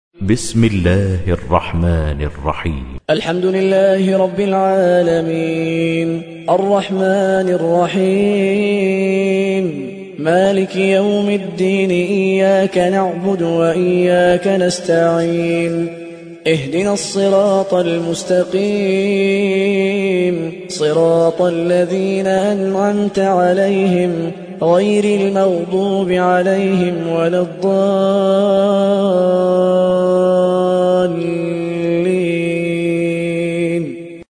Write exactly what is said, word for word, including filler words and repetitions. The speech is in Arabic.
بسم الله الرحمن الرحيم. الحمد لله رب العالمين الرحمن الرحيم مالك يوم الدين، إياك نعبد وإياك نستعين، اهدنا الصراط المستقيم، صراط الذين أنعمت عليهم غير المغضوب عليهم ولا الضالين.